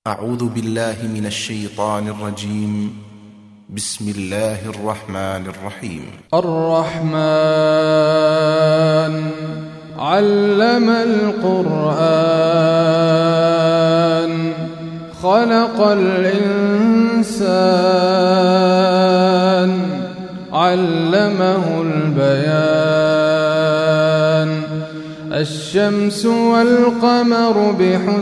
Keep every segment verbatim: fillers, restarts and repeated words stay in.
أعوذ بالله من الشيطان الرجيم. بسم الله الرحمن الرحيم. الرحمن علم القرآن خلق الإنسان علمه البيان الشمس والقمر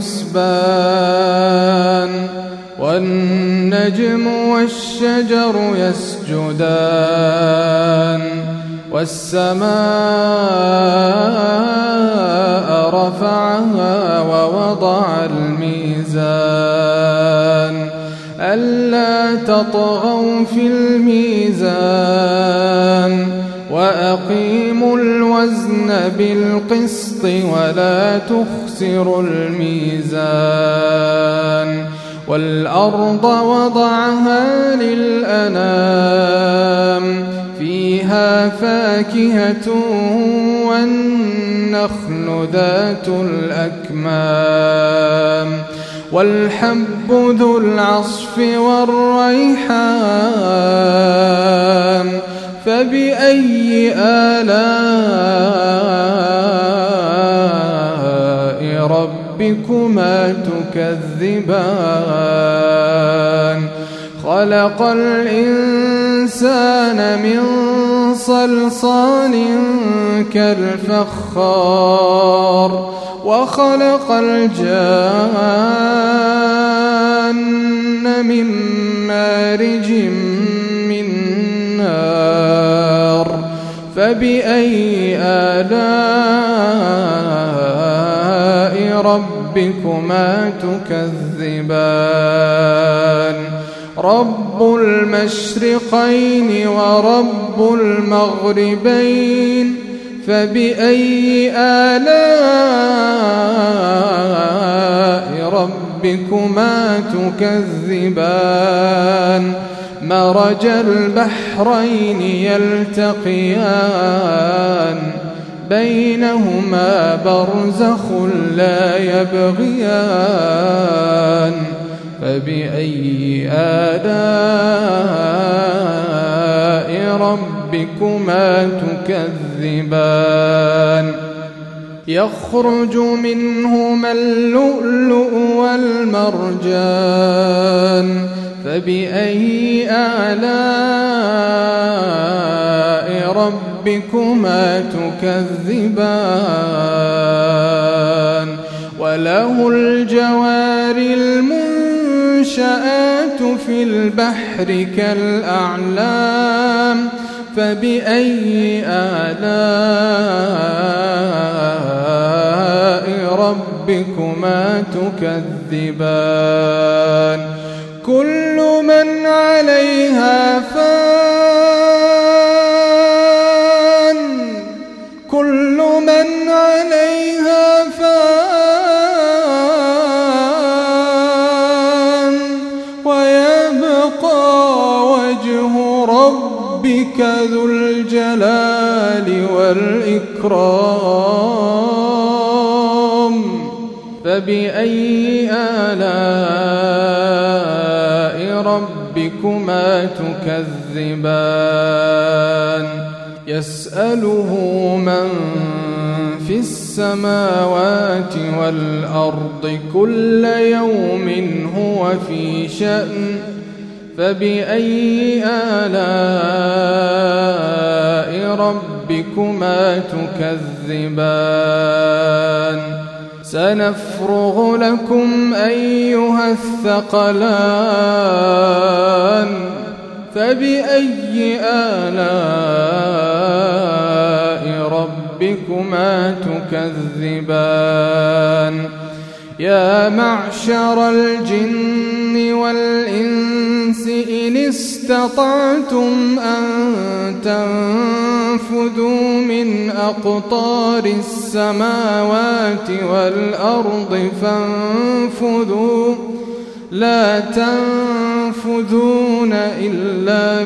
بحسبان والنجم والشجر يسجدان والسماء رفعها ووضع الميزان ألا تطغوا في الميزان وأقيموا الوزن بالقسط ولا تخسروا الميزان والأرض وضعها للأنام فيها فاكهة والنخل ذات الأكمام والحب ذو العصف والريحان فبأي آلاء ربكما تكذبان خلق الإنسان من صلصال كالفخار وخلق الجان من مارج من نار فبأي آلاء ربكما تكذبان رب المشرقين ورب المغربين فبأي آلاء ربكما تكذبان مرج البحرين يلتقيان بينهما برزخ لا يبغيان فبأي آلاء ربكما تكذبان يخرج منهما اللؤلؤ والمرجان فبأي آلاء ربكما تكذبان وله الجوار المنشآت في البحر كالأعلام فبأي آلاء ربكما تكذبان كل من عليها فان كل من عليها فان ويبقى وجه ربك ذو الجلال والإكرام فبأي آلاء ربكما تكذبان يسأله من في السماوات والأرض كل يوم هو في شأن فبأي آلاء ربكما تكذبان سنفرغ لكم أيها الثقلان فبأي آلاء ربكما تكذبان يا معشر الجن والإنس إن استطعتم أن تنفذوا من أقطار السماوات والأرض فانفذوا لا تنفذون إلا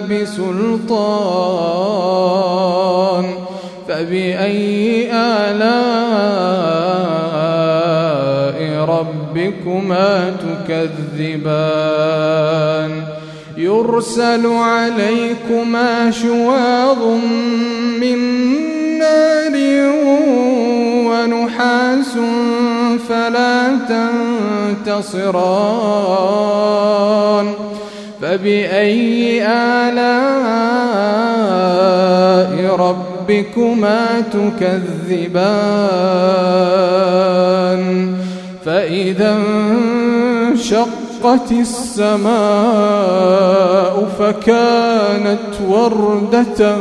بسلطان فبأي آلاء ربكما ربكما تكذبان يرسل عليكما شواظ من نار ونحاس فلا تنتصران فبأي آلاء ربكما تكذبان فإذا انشقت السماء فكانت وردة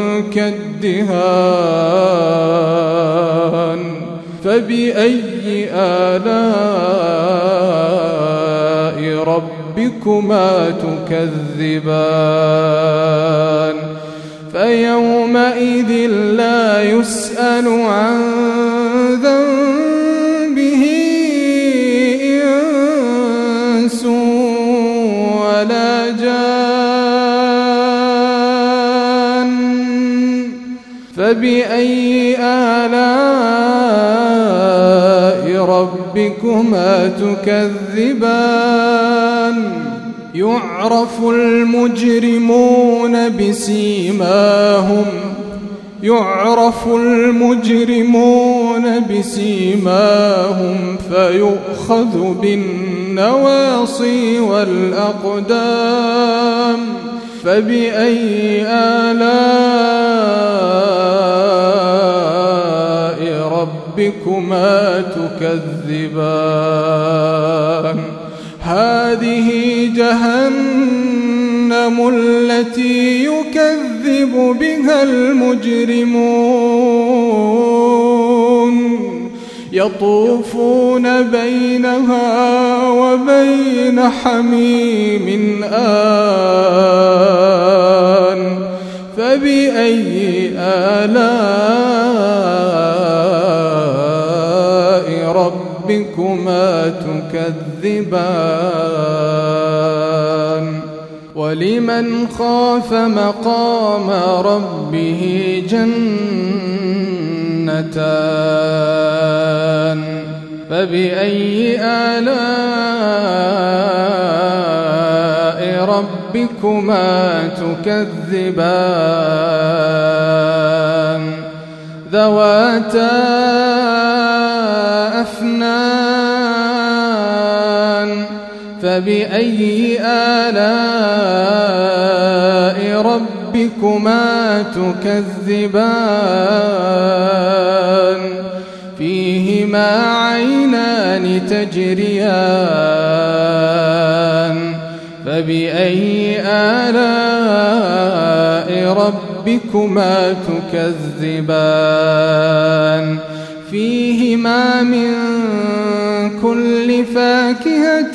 كالدهان فبأي آلاء ربكما تكذبان فيومئذ لا يسأل عن ذنبه إنس ولا جان فبأي آلاء ربكما تكذبان يعرف المجرمون بسيماهم يعرف المجرمون بسيماهم فيؤخذ بالنواصي والأقدام فبأي آلاء ربكما تكذبان هذه جهنم التي يكذب بها المجرمون يطوفون بينها وبين حميم آن فبأي آلاء ربكما تكذبان ولمن خاف مقام ربه جنتان فبأي آلاء ربكما تكذبان ذواتا أفنان فبأي آلاء ربكما تكذبان فيهما عينان تجريان فبأي آلاء ربكما تكذبان فيهما من كل فاكهة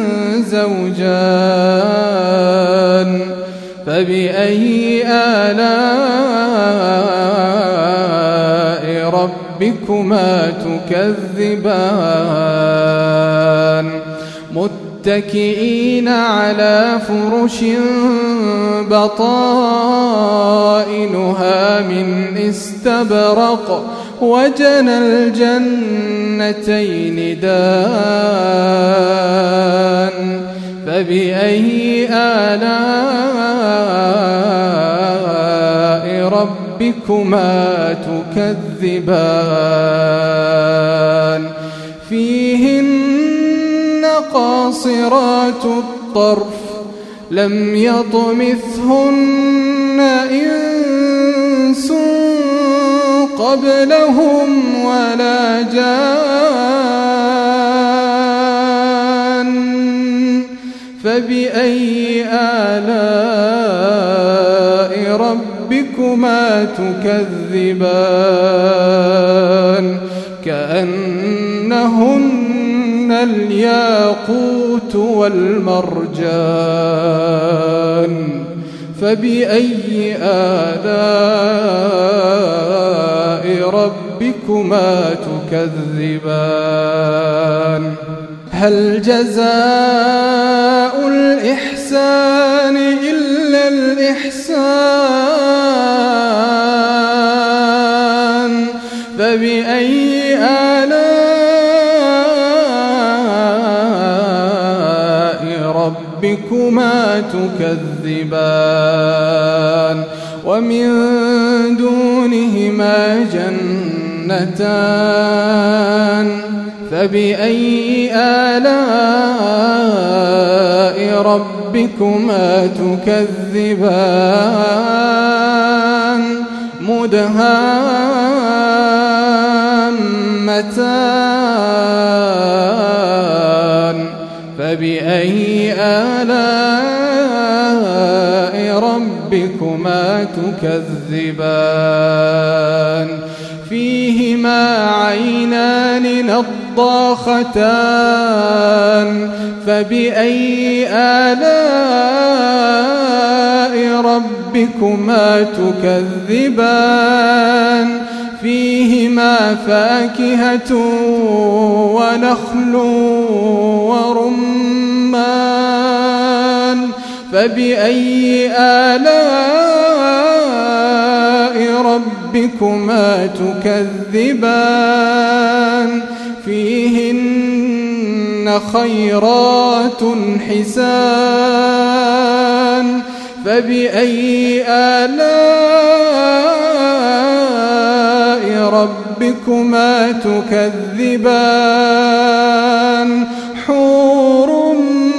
زوجان فبأي آلاء ربكما تكذبان متكئين على فرش بطائنها من استبرق وجنى الجنتين دان فبأي آلاء ربكما تكذبان فيهن قاصرات الطرف لم يطمثهن إنس قبلهم ولا جان فبأي آلاء ربكما تكذبان كأنهن الياقوت والمرجان فبأي آلاء ربكما تكذبان هل جزاء الإحسان إلا الإحسان فبأي آلاء ربكما تكذبان ومن دونهما جنتان فبأي آلاء ربكما تكذبان مدهامتان فبأي آلاء ربكما تكذبان فيهما عينان نضاختان فبأي آلاء ربكما تكذبان فيهما فاكهة ونخل ورمان فبأي آلاء ربكما تكذبان فيهن خيرات حسان فبأي آلاء ربكما تكذبان حور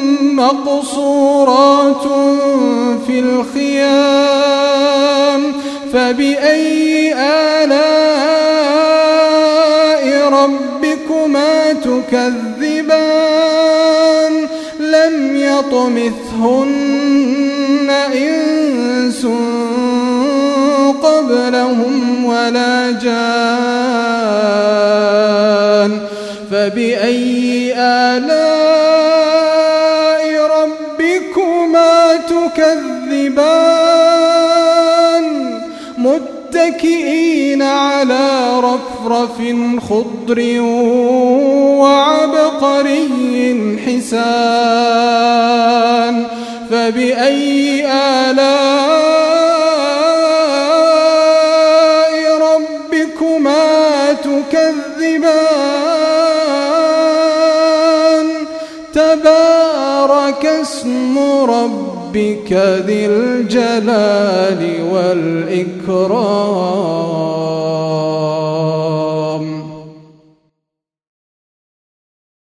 مقصورات في الخيام فبأي آلاء ربكما تكذبان لم يطمثهن إنس قبلهم ولا جان فبأي آلاء ربكما تكذبان متكئين على رفرف خضر وعبقري حسان فبأي آلاء ربكما تكذبان تبارك اسم ربك ذي الجلال والإكرام.